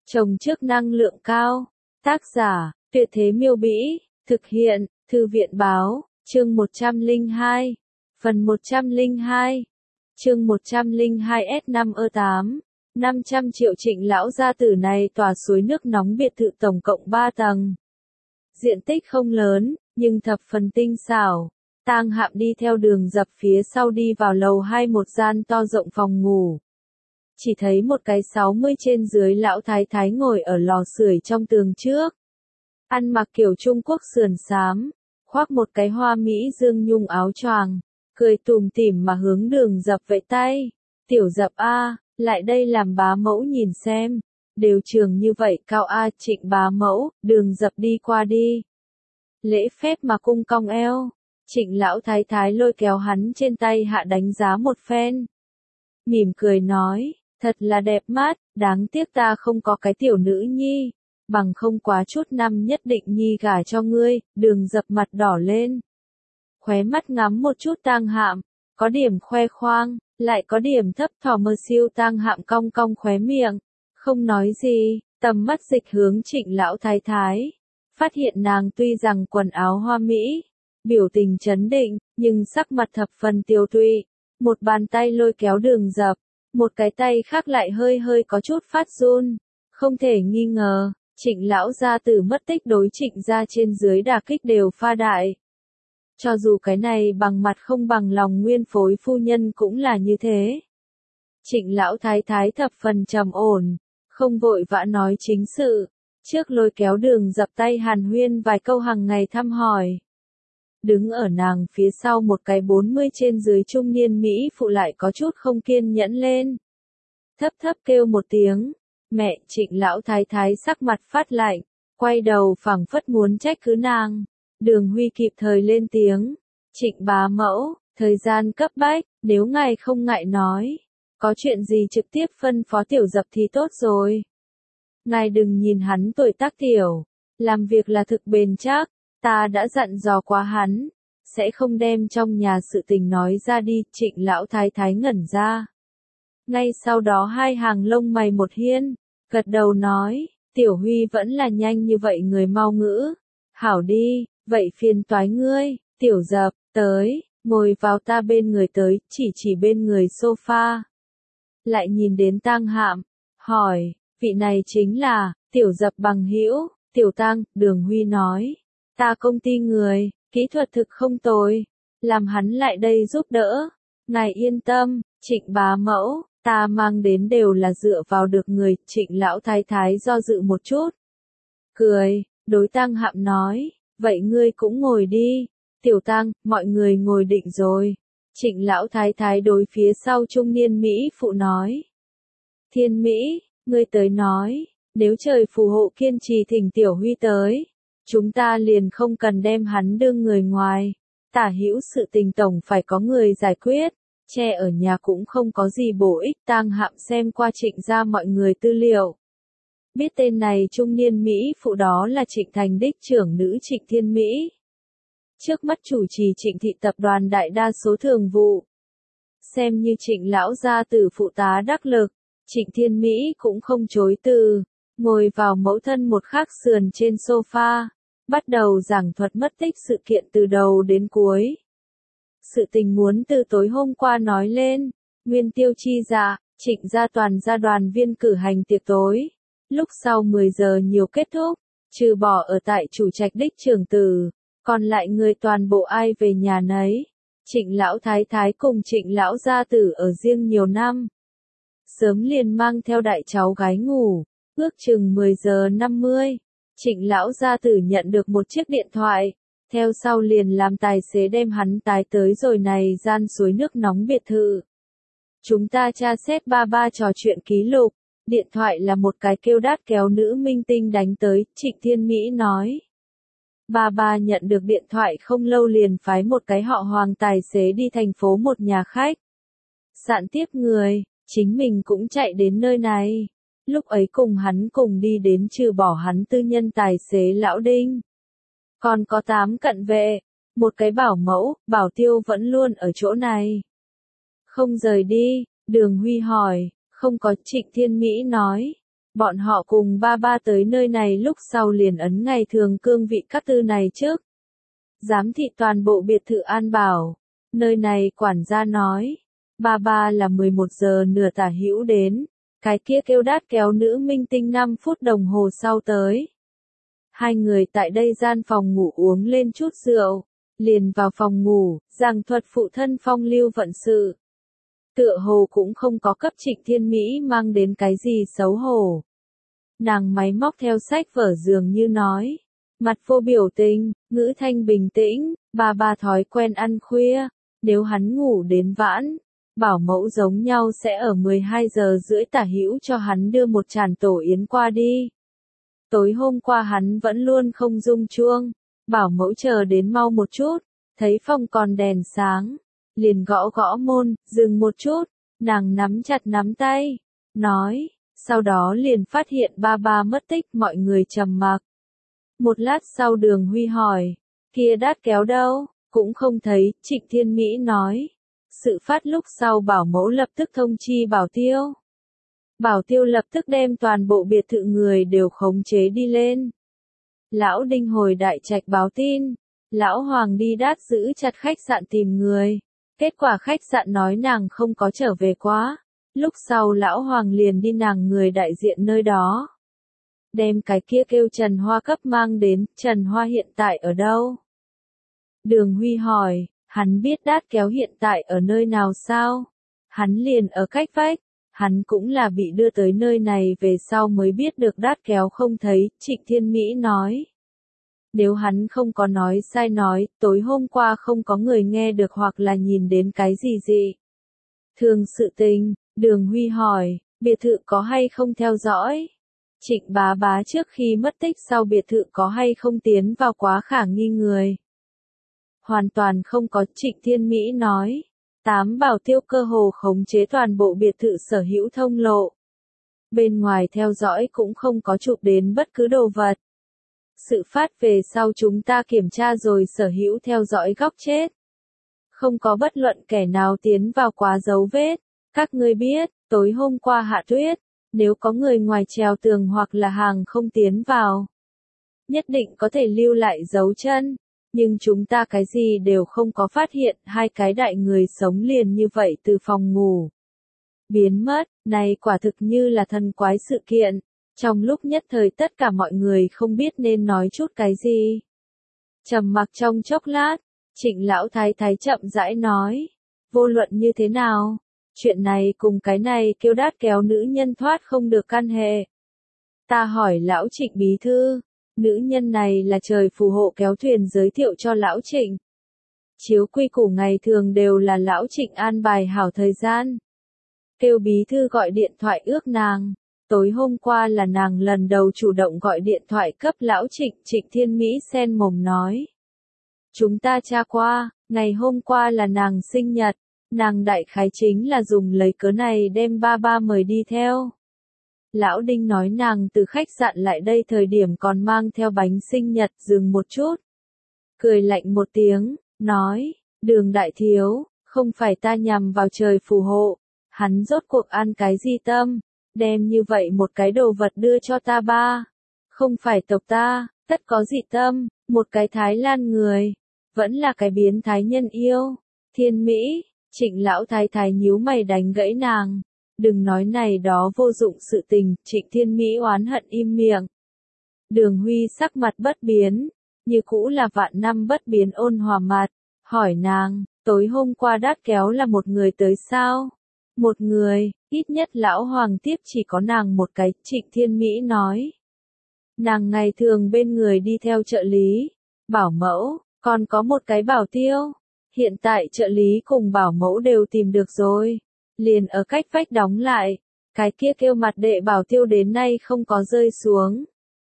Trồng trước năng lượng cao. Tác giả, Tuyệt Thế Miêu Bĩ. Thực hiện, Thư viện Báo. Chương 102. Phần 102. Chương 102S5E8. 500 triệu Trịnh lão gia tử này tòa suối nước nóng biệt thự tổng cộng 3 tầng. Diện tích không lớn, nhưng thập phần tinh xảo. Tang Hạm đi theo đường dập phía sau đi vào lầu 2 một gian to rộng phòng ngủ. Chỉ thấy một cái 60 trên dưới lão thái thái ngồi ở lò sưởi trong tường trước. Ăn mặc kiểu Trung Quốc sườn xám, khoác một cái hoa mỹ dương nhung áo choàng, cười tủm tỉm mà hướng đường dập vẫy tay. Tiểu dập a, lại đây làm bá mẫu nhìn xem. Đều trường như vậy cao a, Trịnh bá mẫu, đường dập đi qua đi. Lễ phép mà cung cong eo. Trịnh lão thái thái lôi kéo hắn trên tay hạ đánh giá một phen. Mỉm cười nói, thật là đẹp mắt, đáng tiếc ta không có cái tiểu nữ nhi. Bằng không quá chút năm nhất định nhi gả cho ngươi. Đường dập mặt đỏ lên. Khóe mắt ngắm một chút Tang Hạm, có điểm khoe khoang, lại có điểm thấp thỏm mơ siêu. Tang Hạm cong cong khóe miệng, không nói gì, tầm mắt dịch hướng Trịnh lão thái thái. Phát hiện nàng tuy rằng quần áo hoa mỹ, biểu tình trấn định, nhưng sắc mặt thập phần tiêu tụy. Một bàn tay lôi kéo đường dập, một cái tay khác lại hơi hơi có chút phát run. Không thể nghi ngờ, Trịnh lão gia tử mất tích đối Trịnh gia trên dưới đả kích đều pha đại. Cho dù cái này bằng mặt không bằng lòng nguyên phối phu nhân cũng là như thế. Trịnh lão thái thái thập phần trầm ổn, không vội vã nói chính sự, trước lôi kéo đường dập tay hàn huyên vài câu hàng ngày thăm hỏi. Đứng ở nàng phía sau một cái 40 trên dưới trung niên Mỹ phụ lại có chút không kiên nhẫn lên. Thấp thấp kêu một tiếng, mẹ. Trịnh lão thái thái sắc mặt phát lạnh, quay đầu phảng phất muốn trách cứ nàng. Đường Huy kịp thời lên tiếng, Trịnh bá mẫu, thời gian cấp bách, nếu ngài không ngại nói, có chuyện gì trực tiếp phân phó tiểu dập thì tốt rồi. Ngài đừng nhìn hắn tuổi tác tiểu, làm việc là thực bền chắc, ta đã dặn dò qua hắn, sẽ không đem trong nhà sự tình nói ra đi. Trịnh lão thái thái ngẩn ra. Ngay sau đó hai hàng lông mày một hiên, gật đầu nói, tiểu Huy vẫn là nhanh như vậy người mau ngữ. Hảo đi, vậy phiền toái ngươi. Tiểu dập, tới, ngồi vào ta bên người tới, chỉ bên người sofa. Lại nhìn đến Tang Hạm, hỏi, vị này chính là, tiểu dập bằng hữu. Tiểu Tang. Đường Huy nói, ta công ty người, kỹ thuật thực không tồi, làm hắn lại đây giúp đỡ. Ngài yên tâm, Trịnh bá mẫu, ta mang đến đều là dựa vào được người. Trịnh lão thái thái do dự một chút, cười, đối Tang Hạm nói, vậy ngươi cũng ngồi đi. Tiểu Tang. Mọi người ngồi định rồi. Trịnh lão thái thái đối phía sau trung niên Mỹ phụ nói, Thiên Mỹ, ngươi tới nói, nếu trời phù hộ kiên trì thỉnh tiểu Huy tới, chúng ta liền không cần đem hắn đương người ngoài. Tả hữu sự tình tổng phải có người giải quyết, che ở nhà cũng không có gì bổ ích. Tang Hạm xem qua Trịnh gia mọi người tư liệu, biết tên này trung niên Mỹ phụ đó là Trịnh Thành đích trưởng nữ Trịnh Thiên Mỹ. Trước mắt chủ trì Trịnh thị tập đoàn đại đa số thường vụ. Xem như Trịnh lão gia tử phụ tá đắc lực, Trịnh Thiên Mỹ cũng không chối từ, ngồi vào mẫu thân một khác sườn trên sofa, bắt đầu giảng thuật mất tích sự kiện từ đầu đến cuối. Sự tình muốn từ tối hôm qua nói lên, nguyên tiêu chi dạ, Trịnh gia toàn gia đoàn viên cử hành tiệc tối. Lúc sau 10 giờ nhiều kết thúc, trừ bỏ ở tại chủ trạch đích trưởng tử, còn lại người toàn bộ ai về nhà nấy. Trịnh lão thái thái cùng Trịnh lão gia tử ở riêng nhiều năm. Sớm liền mang theo đại cháu gái ngủ, ước chừng 10 giờ 50. Trịnh lão gia tử nhận được một chiếc điện thoại, theo sau liền làm tài xế đem hắn tái tới rồi này gian suối nước nóng biệt thự. Chúng ta tra xét ba trò chuyện ký lục. Điện thoại là một cái kêu đát kéo nữ minh tinh đánh tới. Trịnh Thiên Mỹ nói, ba nhận được điện thoại không lâu liền phái một cái họ Hoàng tài xế đi thành phố một nhà khách sạn tiếp người, chính mình cũng chạy đến nơi này. Lúc ấy cùng hắn cùng đi đến trừ bỏ hắn tư nhân tài xế lão Đinh, còn có 8 cận vệ, một cái bảo mẫu, bảo tiêu vẫn luôn ở chỗ này. Không rời đi. Đường Huy hỏi, không có. Trịnh Thiên Mỹ nói, Bọn họ cùng ba ba tới nơi này lúc sau liền ấn ngày thường cương vị các tư này trước. Giám thị toàn bộ biệt thự an bảo. Nơi này quản gia nói. Ba ba là 11 giờ nửa tả hữu đến. Cái kia kêu đát kéo nữ minh tinh 5 phút đồng hồ sau tới. Hai người tại đây gian phòng ngủ uống lên chút rượu. Liền vào phòng ngủ, giảng thuật phụ thân phong lưu vận sự. Tựa hồ cũng không có cấp Trịnh Thiên Mỹ mang đến cái gì xấu hổ. Nàng máy móc theo sách vở dường như nói. Mặt vô biểu tình, ngữ thanh bình tĩnh, ba thói quen ăn khuya. Nếu hắn ngủ đến vãn, bảo mẫu giống nhau sẽ ở 12 giờ rưỡi tả hữu cho hắn đưa một tràn tổ yến qua đi. Tối hôm qua hắn vẫn luôn không rung chuông. Bảo mẫu chờ đến mau một chút, thấy phòng còn đèn sáng, liền gõ gõ môn, dừng một chút, nàng nắm chặt nắm tay, nói, sau đó liền phát hiện ba ba mất tích, mọi người trầm mặc. Một lát sau Đường Huy hỏi, kia đát kéo đâu, cũng không thấy, Trịnh Thiên Mỹ nói. Sự phát lúc sau bảo mẫu lập tức thông chi Bảo Tiêu. Bảo Tiêu lập tức đem toàn bộ biệt thự người đều khống chế đi lên. Lão Đinh hồi đại trạch báo tin, Lão Hoàng đi đát giữ chặt khách sạn tìm người. Kết quả khách sạn nói nàng không có trở về quá. Lúc sau Lão Hoàng liền đi nàng người đại diện nơi đó. Đem cái kia kêu Trần Hoa cấp mang đến, Trần Hoa hiện tại ở đâu? Đường Huy hỏi, hắn biết đát kéo hiện tại ở nơi nào sao? Hắn liền ở cách vách. Hắn cũng là bị đưa tới nơi này về sau mới biết được đát kéo không thấy, Trịnh Thiên Mỹ nói. Nếu hắn không có nói sai nói, tối hôm qua không có người nghe được hoặc là nhìn đến cái gì. Thường sự tình, Đường Huy hỏi, biệt thự có hay không theo dõi? Trịnh bá bá trước khi mất tích sau biệt thự có hay không tiến vào quá khả nghi người? Hoàn toàn không có, Trịnh Thiên Mỹ nói. 8 Bảo Tiêu cơ hồ khống chế toàn bộ biệt thự sở hữu thông lộ. Bên ngoài theo dõi cũng không có chụp đến bất cứ đồ vật. Sự phát về sau chúng ta kiểm tra rồi sở hữu theo dõi góc chết. Không có bất luận kẻ nào tiến vào quá dấu vết. Các ngươi biết, tối hôm qua hạ tuyết, nếu có người ngoài trèo tường hoặc là hàng không tiến vào, nhất định có thể lưu lại dấu chân. Nhưng chúng ta cái gì đều không có phát hiện, hai cái đại người sống liền như vậy từ phòng ngủ biến mất, này quả thực như là thần quái sự kiện. Trong lúc nhất thời tất cả mọi người không biết nên nói chút cái gì. Trầm mặc trong chốc lát, Trịnh lão thái thái chậm rãi nói, vô luận như thế nào, chuyện này cùng cái này kêu đát kéo nữ nhân thoát không được căn hệ. Ta hỏi lão Trịnh bí thư, nữ nhân này là trời phù hộ kéo thuyền giới thiệu cho lão Trịnh. Chiếu quy củ ngày thường đều là lão Trịnh an bài hảo thời gian. Kêu bí thư gọi điện thoại ước nàng. Tối hôm qua là nàng lần đầu chủ động gọi điện thoại cấp lão Trịnh, Trịnh Thiên Mỹ sen mồm nói. Chúng ta tra qua, ngày hôm qua là nàng sinh nhật, nàng đại khái chính là dùng lấy cớ này đem ba ba mời đi theo. Lão Đinh nói nàng từ khách sạn lại đây thời điểm còn mang theo bánh sinh nhật, dừng một chút. Cười lạnh một tiếng, nói, Đường đại thiếu, không phải ta nhằm vào trời phù hộ, hắn rốt cuộc ăn cái gì tâm, đem như vậy một cái đồ vật đưa cho ta ba. Không phải tộc ta, tất có dị tâm, một cái Thái Lan người, vẫn là cái biến thái nhân yêu. Thiên Mỹ, Trịnh lão thái thái nhíu mày đánh gãy nàng. Đừng nói này đó vô dụng sự tình, Trịnh Thiên Mỹ oán hận im miệng. Đường Huy sắc mặt bất biến, như cũ là vạn năm bất biến ôn hòa mặt, hỏi nàng, tối hôm qua đát kéo là một người tới sao? Một người, ít nhất lão hoàng tiếp chỉ có nàng một cái, Trịnh Thiên Mỹ nói. Nàng ngày thường bên người đi theo trợ lý, bảo mẫu, còn có một cái bảo tiêu. Hiện tại trợ lý cùng bảo mẫu đều tìm được rồi. Liền ở cách vách đóng lại, cái kia kêu mặt đệ bảo tiêu đến nay không có rơi xuống.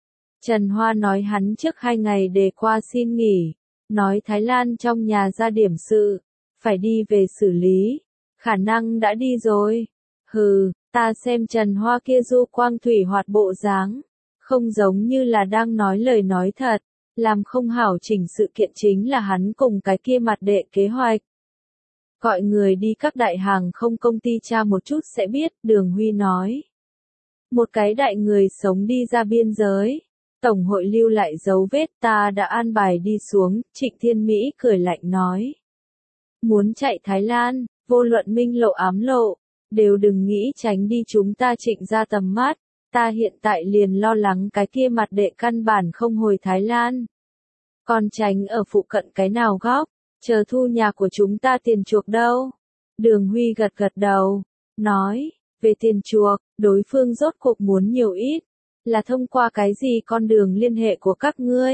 Trần Hoa nói hắn trước 2 ngày đề qua xin nghỉ, nói Thái Lan trong nhà ra điểm sự, phải đi về xử lý, khả năng đã đi rồi. Hừ, ta xem Trần Hoa kia du quang thủy hoạt bộ dáng, không giống như là đang nói lời nói thật, làm không hảo chỉnh sự kiện chính là hắn cùng cái kia mặt đệ kế hoạch. Gọi người đi các đại hàng không công ty tra một chút sẽ biết, Đường Huy nói. Một cái đại người sống đi ra biên giới. Tổng hội lưu lại dấu vết, ta đã an bài đi xuống, Trịnh Thiên Mỹ cười lạnh nói. Muốn chạy Thái Lan, vô luận minh lộ ám lộ, đều đừng nghĩ tránh đi chúng ta Trịnh ra tầm mắt, ta hiện tại liền lo lắng cái kia mặt đệ căn bản không hồi Thái Lan. Còn tránh ở phụ cận cái nào góc, chờ thu nhà của chúng ta tiền chuộc đâu. Đường Huy gật gật đầu, nói, về tiền chuộc, đối phương rốt cuộc muốn nhiều ít, là thông qua cái gì con đường liên hệ của các ngươi.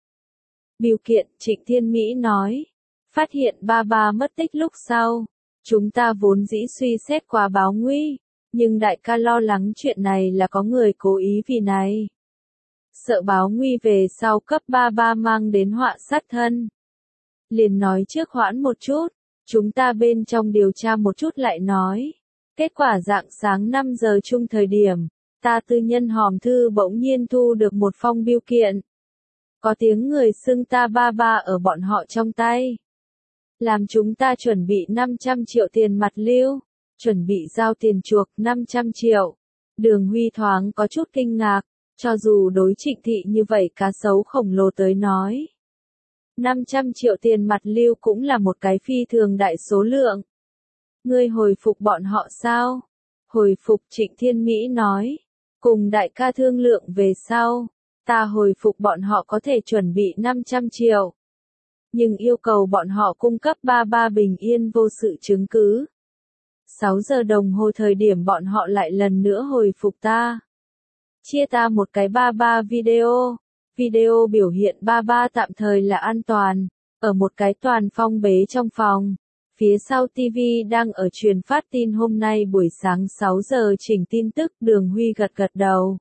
Bưu kiện, Trịnh Thiên Mỹ nói, phát hiện ba ba mất tích lúc sau, chúng ta vốn dĩ suy xét qua báo nguy, nhưng đại ca lo lắng chuyện này là có người cố ý vì này. Sợ báo nguy về sau cấp ba ba mang đến họa sát thân. Liền nói trước hoãn một chút, chúng ta bên trong điều tra một chút lại nói. Kết quả rạng sáng 5 giờ chung thời điểm, ta tư nhân hòm thư bỗng nhiên thu được một phong bưu kiện. Có tiếng người xưng ta ba ba ở bọn họ trong tay. Làm chúng ta chuẩn bị 500 triệu tiền mặt lưu, chuẩn bị giao tiền chuộc 500 triệu. Đường Huy thoáng có chút kinh ngạc, cho dù đối Trịnh thị như vậy cá sấu khổng lồ tới nói. 500 triệu tiền mặt lưu cũng là một cái phi thường đại số lượng. Ngươi hồi phục bọn họ sao? Hồi phục, Trịnh Thiên Mỹ nói. Cùng đại ca thương lượng về sau, ta hồi phục bọn họ có thể chuẩn bị 500 triệu. Nhưng yêu cầu bọn họ cung cấp ba ba bình yên vô sự chứng cứ. 6 giờ đồng hồ thời điểm bọn họ lại lần nữa hồi phục ta. Chia ta một cái ba ba video. Video biểu hiện ba ba tạm thời là an toàn, ở một cái toàn phong bế trong phòng. Phía sau TV đang ở truyền phát tin hôm nay buổi sáng 6 giờ chỉnh tin tức. Đường Huy gật gật đầu.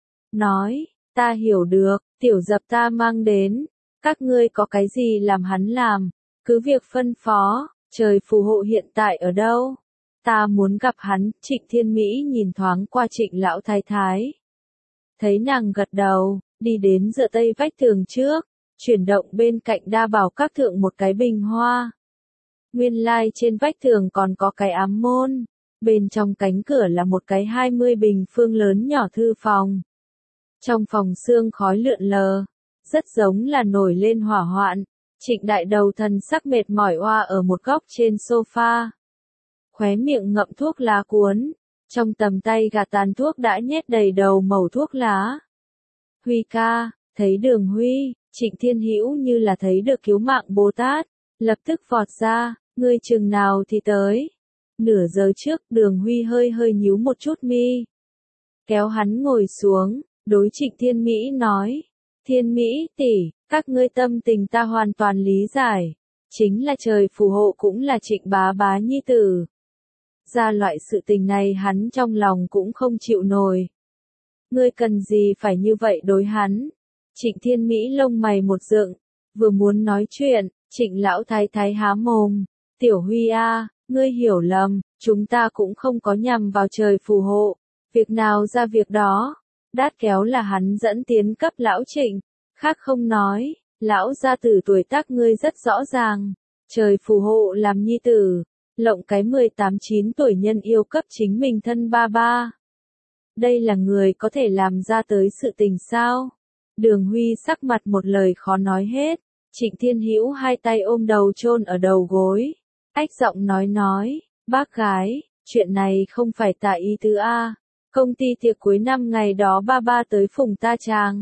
Nói, ta hiểu được, tiểu dập ta mang đến. Các ngươi có cái gì làm hắn làm, cứ việc phân phó, trời phù hộ hiện tại ở đâu. Ta muốn gặp hắn. Trịnh Thiên Mỹ nhìn thoáng qua Trịnh lão thái thái. Thấy nàng gật đầu, đi đến dựa tây vách tường trước, chuyển động bên cạnh đa bảo các thượng một cái bình hoa. Nguyên lai trên vách tường còn có cái ám môn, bên trong cánh cửa là một cái 20 bình phương lớn nhỏ thư phòng. Trong phòng sương khói lượn lờ, rất giống là nổi lên hỏa hoạn. Trịnh đại đầu thần sắc mệt mỏi oa ở một góc trên sofa. Khóe miệng ngậm thuốc lá cuốn, trong tầm tay gạt tàn thuốc đã nhét đầy đầu mẩu thuốc lá. Huy ca, thấy Đường Huy, Trịnh Thiên Hữu như là thấy được cứu mạng Bồ Tát, lập tức vọt ra, ngươi chừng nào thì tới. Nửa giờ trước, Đường Huy hơi hơi nhíu một chút mi. Kéo hắn ngồi xuống, đối Trịnh Thiên Mỹ nói, Thiên Mỹ tỷ, các ngươi tâm tình ta hoàn toàn lý giải, chính là trời phù hộ cũng là Trịnh bá bá nhi tử. Ra loại sự tình này hắn trong lòng cũng không chịu nổi. Ngươi cần gì phải như vậy đối hắn? Trịnh Thiên Mỹ lông mày một dựng, vừa muốn nói chuyện, Trịnh lão thái thái há mồm. Tiểu Huy a, ngươi hiểu lầm, chúng ta cũng không có nhằm vào trời phù hộ. Việc nào ra việc đó. Đát kéo là hắn dẫn tiến cấp lão Trịnh. Khác không nói, lão gia tử tuổi tác ngươi rất rõ ràng. Trời phù hộ làm nhi tử, lộng cái 18-9 tuổi nhân yêu cấp chính mình thân ba ba. Đây là người có thể làm ra tới sự tình sao? Đường Huy sắc mặt một lời khó nói hết. Trịnh Thiên Hữu hai tay ôm đầu chôn ở đầu gối. Ách giọng nói, bác gái, chuyện này không phải tạ ý tứ a. Công ty tiệc cuối năm ngày đó ba ba tới phùng ta chàng.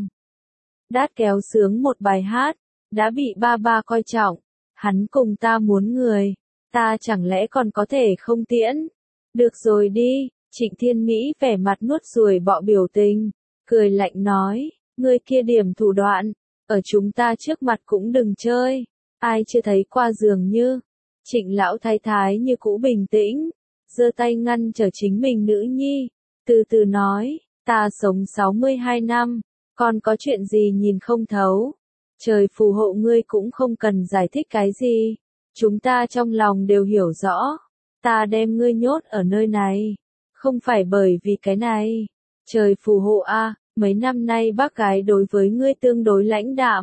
Đát kéo sướng một bài hát, đã bị ba ba coi trọng. Hắn cùng ta muốn người, ta chẳng lẽ còn có thể không tiễn? Được rồi đi. Trịnh Thiên Mỹ vẻ mặt nuốt ruồi bọ biểu tình, cười lạnh nói, ngươi kia điểm thủ đoạn, ở chúng ta trước mặt cũng đừng chơi, ai chưa thấy qua dường như. Trịnh lão thái thái như cũ bình tĩnh, giơ tay ngăn trở chính mình nữ nhi, từ từ nói, ta sống 62 năm, còn có chuyện gì nhìn không thấu. Trời phù hộ ngươi cũng không cần giải thích cái gì, chúng ta trong lòng đều hiểu rõ, ta đem ngươi nhốt ở nơi này. Không phải bởi vì cái này. Trời phù hộ a, mấy năm nay bác gái đối với ngươi tương đối lãnh đạm.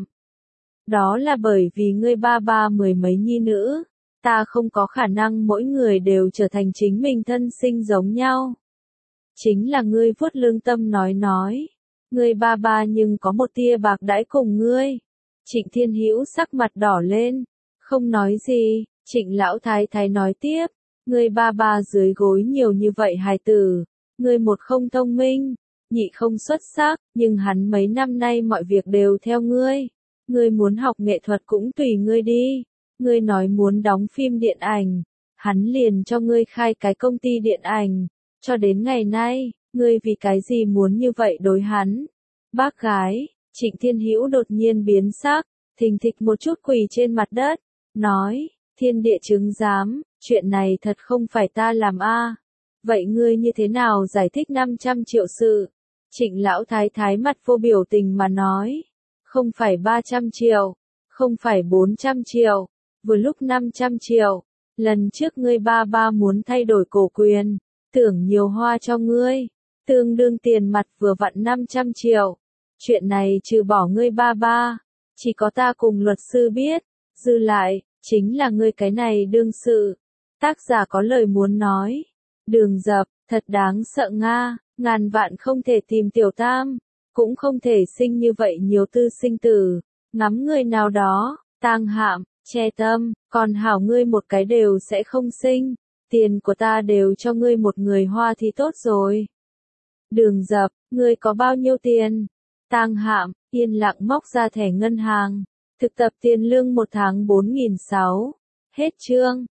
Đó là bởi vì ngươi ba ba mười mấy nhi nữ. Ta không có khả năng mỗi người đều trở thành chính mình thân sinh giống nhau. chính là ngươi vuốt lương tâm nói. Ngươi ba ba nhưng có một tia bạc đãi cùng ngươi. Trịnh Thiên Hữu sắc mặt đỏ lên, không nói gì. Trịnh lão thái thái nói tiếp, ngươi ba ba dưới gối nhiều như vậy hài tử, ngươi một không thông minh, nhị không xuất sắc, nhưng hắn mấy năm nay mọi việc đều theo ngươi. Ngươi muốn học nghệ thuật cũng tùy ngươi đi. Ngươi nói muốn đóng phim điện ảnh, hắn liền cho ngươi khai cái công ty điện ảnh. Cho đến ngày nay, ngươi vì cái gì muốn như vậy đối hắn? Bác gái, Trịnh Thiên Hữu đột nhiên biến sắc, thình thịch một chút quỳ trên mặt đất, nói, thiên địa chứng giám, chuyện này thật không phải ta làm a. Vậy ngươi như thế nào giải thích 500 triệu sự? Trịnh lão thái thái mặt vô biểu tình mà nói, không phải 300 triệu, không phải 400 triệu, vừa lúc 500 triệu, lần trước ngươi ba ba muốn thay đổi cổ quyền, tưởng nhiều hoa cho ngươi, tương đương tiền mặt vừa vặn 500 triệu. Chuyện này trừ bỏ ngươi ba ba, chỉ có ta cùng luật sư biết, dư lại, chính là ngươi cái này đương sự. Tác giả có lời muốn nói, Đường Dập, thật đáng sợ Nga, ngàn vạn không thể tìm tiểu tam, cũng không thể sinh như vậy nhiều tư sinh tử, ngắm người nào đó, tang hạm, che tâm, còn hảo ngươi một cái đều sẽ không sinh, tiền của ta đều cho ngươi một người hoa thì tốt rồi. Đường Dập, ngươi có bao nhiêu tiền? Tang hạm, yên lặng móc ra thẻ ngân hàng, thực tập tiền lương một tháng 4.600. Hết chương.